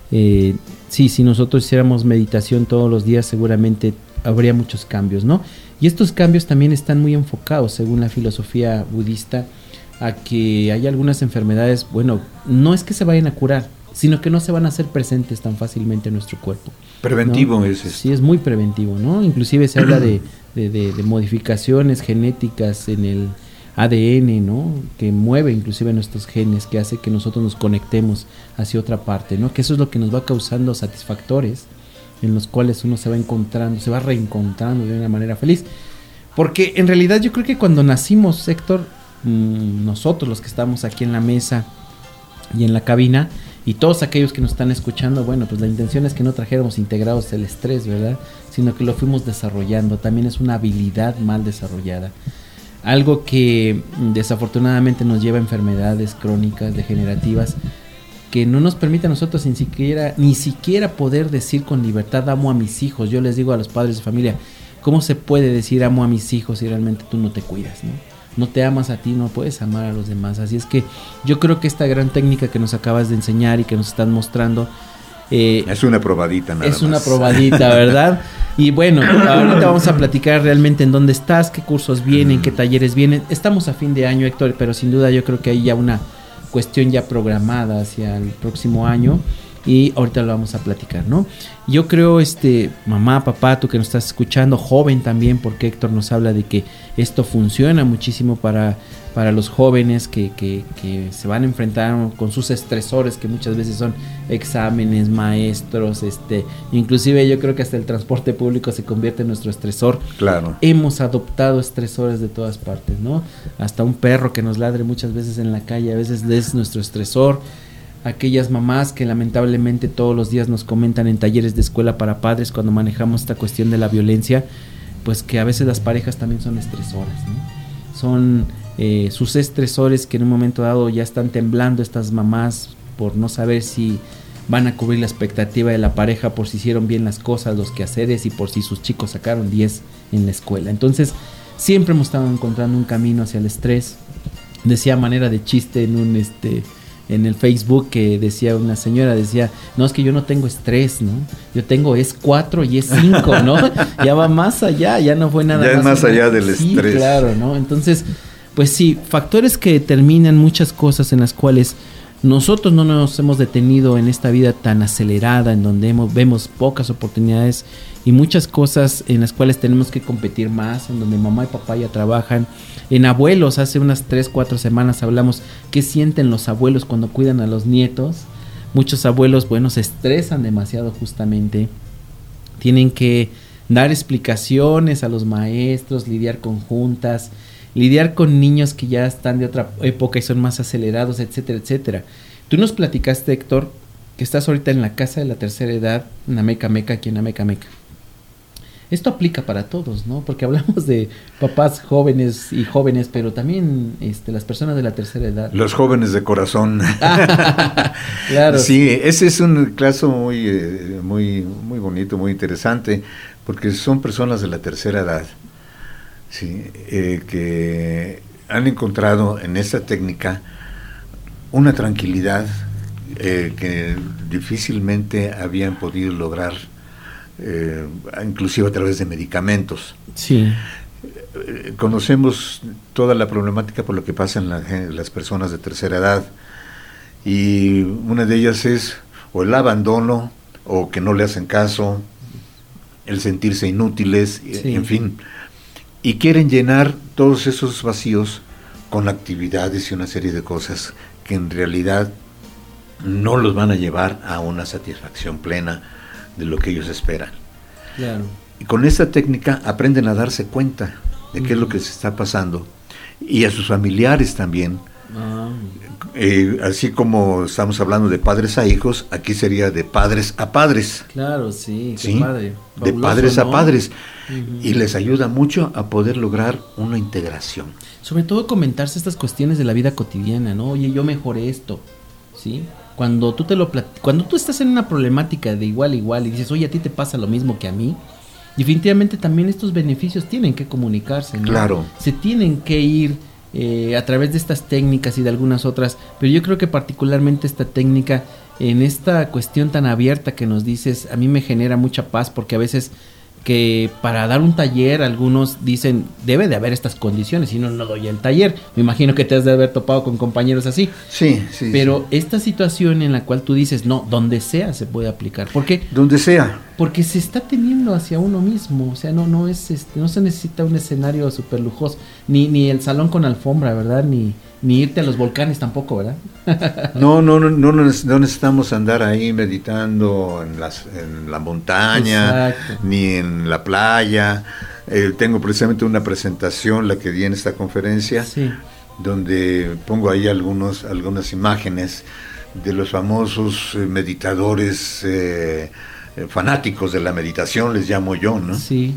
si nosotros hiciéramos meditación todos los días seguramente habría muchos cambios, ¿no? Y estos cambios también están muy enfocados, según la filosofía budista, a que hay algunas enfermedades, bueno, no es que se vayan a curar, sino que no se van a hacer presentes tan fácilmente en nuestro cuerpo. Preventivo, ¿no? Es Sí, es muy preventivo, ¿no? Inclusive se habla de modificaciones genéticas en el ADN, ¿no? Que mueve inclusive nuestros genes, que hace que nosotros nos conectemos hacia otra parte, ¿no? Que eso es lo que nos va causando satisfactores en los cuales uno se va encontrando, se va reencontrando de una manera feliz. Porque en realidad yo creo que cuando nacimos, Héctor, nosotros los que estamos aquí en la mesa y en la cabina, y todos aquellos que nos están escuchando, bueno, pues la intención es que no trajéramos integrados el estrés, ¿verdad? Sino que lo fuimos desarrollando. También es una habilidad mal desarrollada. Algo que desafortunadamente nos lleva a enfermedades crónicas, degenerativas, que no nos permite a nosotros ni siquiera poder decir con libertad, amo a mis hijos. Yo les digo a los padres de familia, ¿cómo se puede decir amo a mis hijos si realmente tú no te cuidas, ¿no? No te amas a ti, no puedes amar a los demás. Así es que yo creo que esta gran técnica que nos acabas de enseñar y que nos están mostrando es una probadita nada más. Es una probadita, ¿verdad? Y bueno, ahorita vamos a platicar realmente en dónde estás, qué cursos vienen, qué talleres vienen. Estamos a fin de año, Héctor, pero sin duda yo creo que hay ya una cuestión ya programada hacia el próximo año. y ahorita lo vamos a platicar, ¿no? Yo creo, mamá, papá, tú que nos estás escuchando, joven también, porque Héctor nos habla de que esto funciona muchísimo para los jóvenes que se van a enfrentar con sus estresores, que muchas veces son exámenes, maestros, inclusive yo creo que hasta el transporte público se convierte en nuestro estresor. Claro. Hemos adoptado estresores de todas partes, ¿no? Hasta un perro que nos ladre muchas veces en la calle, a veces es nuestro estresor. Aquellas mamás que lamentablemente todos los días nos comentan en talleres de escuela para padres cuando manejamos esta cuestión de la violencia, pues que a veces las parejas también son estresoras, ¿no? Son sus estresores que en un momento dado ya están temblando estas mamás por no saber si van a cubrir la expectativa de la pareja, por si hicieron bien las cosas, los quehaceres y por si sus chicos sacaron 10 en la escuela. Entonces siempre hemos estado encontrando un camino hacia el estrés. Decía a manera de chiste en el Facebook que decía una señora, no, es que yo no tengo estrés, ¿no? Yo tengo es 4 y es 5, ¿no? Ya va más allá, ya no fue nada ya más. Ya es más allá del estrés. Claro, ¿no? Entonces, pues sí, factores que determinan muchas cosas en las cuales nosotros no nos hemos detenido en esta vida tan acelerada, en donde vemos pocas oportunidades y muchas cosas en las cuales tenemos que competir más, en donde mamá y papá ya trabajan. En abuelos, hace unas 3-4 semanas hablamos qué sienten los abuelos cuando cuidan a los nietos. Muchos abuelos, se estresan demasiado justamente. Tienen que dar explicaciones a los maestros, lidiar con juntas, lidiar con niños que ya están de otra época y son más acelerados, etcétera, etcétera. Tú nos platicaste, Héctor, que estás ahorita en la casa de la tercera edad, en Amecameca, aquí en Amecameca. Esto aplica para todos, ¿no? Porque hablamos de papás jóvenes, pero también las personas de la tercera edad. Los jóvenes de corazón. Claro. Sí, ese es un caso muy bonito, muy interesante, porque son personas de la tercera edad, sí, que han encontrado en esta técnica una tranquilidad que difícilmente habían podido lograr, inclusive a través de medicamentos. Sí. Conocemos toda la problemática por lo que pasa en las personas de tercera edad, y una de ellas es o el abandono, o que no le hacen caso, el sentirse inútiles, sí, en fin, y quieren llenar todos esos vacíos con actividades y una serie de cosas que en realidad no los van a llevar a una satisfacción plena de lo que ellos esperan. Claro. Y con esta técnica aprenden a darse cuenta de qué es lo que se está pasando, y a sus familiares también. Así como estamos hablando de padres a hijos, aquí sería de padres a padres. Claro, sí, ¿sí? Padre. De Fabuloso, padres a ¿no? padres. Y les ayuda mucho a poder lograr una integración. Sobre todo comentarse estas cuestiones de la vida cotidiana, ¿no? Oye, yo mejoré esto, ¿sí? Cuando tú cuando tú estás en una problemática de igual a igual y dices, oye, a ti te pasa lo mismo que a mí, definitivamente también estos beneficios tienen que comunicarse, ¿no? Claro. Se tienen que ir a través de estas técnicas y de algunas otras, pero yo creo que particularmente esta técnica, en esta cuestión tan abierta que nos dices, a mí me genera mucha paz, porque a veces que para dar un taller algunos dicen debe de haber estas condiciones, si no, no doy el taller. Me imagino que te has de haber topado con compañeros así. Sí, sí. Pero sí. Esta situación en la cual tú dices, no, donde sea se puede aplicar. ¿Por qué? Donde sea. Porque se está teniendo hacia uno mismo, o sea, no es no se necesita un escenario súper lujoso, ni el salón con alfombra, ¿verdad? Ni irte a los volcanes tampoco, ¿verdad? No necesitamos andar ahí meditando en la montaña. Exacto. Ni en la playa. Tengo precisamente una presentación, la que di en esta conferencia, sí, donde pongo ahí algunas imágenes de los famosos meditadores fanáticos de la meditación, les llamo yo, ¿no? Sí.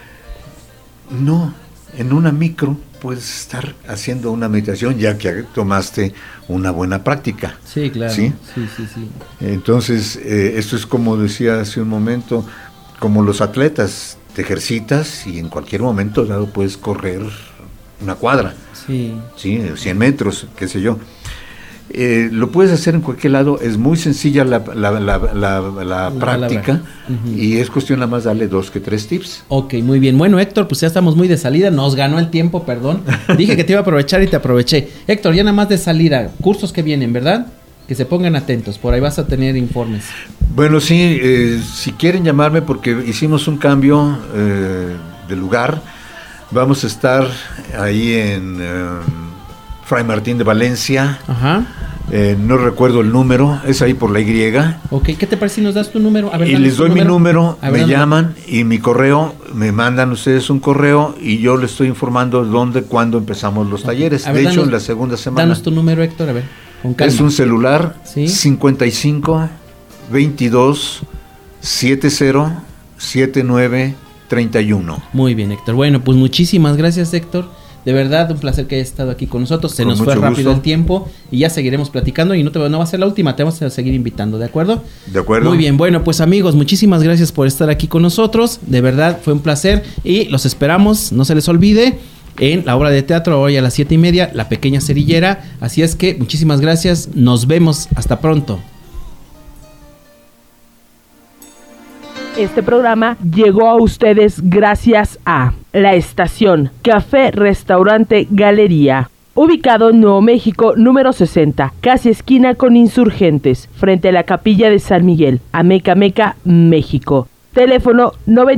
No, en una micro puedes estar haciendo una meditación ya que tomaste una buena práctica. Sí, claro. ¿Sí? Sí. Entonces, esto es como decía hace un momento, como los atletas, te ejercitas y en cualquier momento dado puedes correr una cuadra. Sí. Sí, 100 metros, qué sé yo. Lo puedes hacer en cualquier lado, es muy sencilla la práctica, y es cuestión nada más darle 2 que 3 tips. Ok, muy bien. Bueno, Héctor, pues ya estamos muy de salida, nos ganó el tiempo, perdón. Dije que te iba a aprovechar y te aproveché. Héctor, ya nada más de salida, cursos que vienen, ¿verdad? que se pongan atentos, por ahí vas a tener informes. Bueno, sí, si quieren llamarme porque hicimos un cambio de lugar, vamos a estar ahí en Fray Martín de Valencia. Ajá. No recuerdo el número, es ahí por la Y. Ok, ¿qué te parece si nos das tu número? A ver, y les doy mi número, a ver, me llaman y mi correo, me mandan ustedes un correo y yo les estoy informando dónde, cuándo empezamos los talleres. A ver, de hecho, en la segunda semana. Danos tu número, Héctor, a ver, con calma. Es un celular, ¿sí? 55 22 70 79 31. Muy bien, Héctor. Bueno, pues muchísimas gracias, Héctor. De verdad, un placer que hayas estado aquí con nosotros. Se nos fue rápido el tiempo y ya seguiremos platicando y no va a ser la última, te vamos a seguir invitando, ¿de acuerdo? De acuerdo. Muy bien, bueno, pues amigos, muchísimas gracias por estar aquí con nosotros. De verdad, fue un placer y los esperamos, no se les olvide, en la obra de teatro hoy a las 7:30, La Pequeña Cerillera. Así es que muchísimas gracias, nos vemos, hasta pronto. Este programa llegó a ustedes gracias a La Estación, Café Restaurante Galería, ubicado en Nuevo México número 60, casi esquina con Insurgentes, frente a la Capilla de San Miguel, Amecameca, México. Teléfono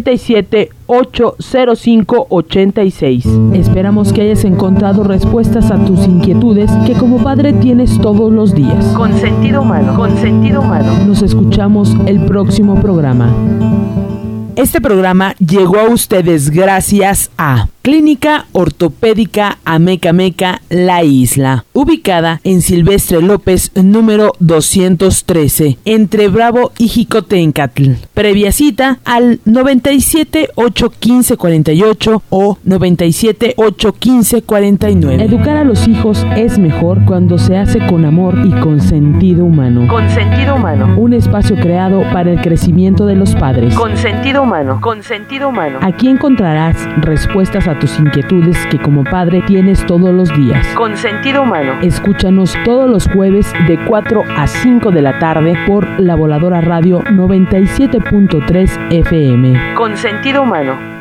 97-805-86. Esperamos que hayas encontrado respuestas a tus inquietudes que como padre tienes todos los días. Con sentido humano, con sentido humano. Nos escuchamos el próximo programa. Este programa llegó a ustedes gracias a Clínica Ortopédica Amecameca La Isla, ubicada en Silvestre López número 213, entre Bravo y Jicotencatl. Previa cita al 97-815-48 o 97-815-49. Educar a los hijos es mejor cuando se hace con amor y con sentido humano. Con sentido humano. Un espacio creado para el crecimiento de los padres. Con sentido humano. Con sentido humano. Aquí encontrarás respuestas a tus inquietudes que como padre tienes todos los días. Con sentido humano. Escúchanos todos los jueves de 4 a 5 de la tarde por La Voladora Radio 97.3 FM. Con sentido humano.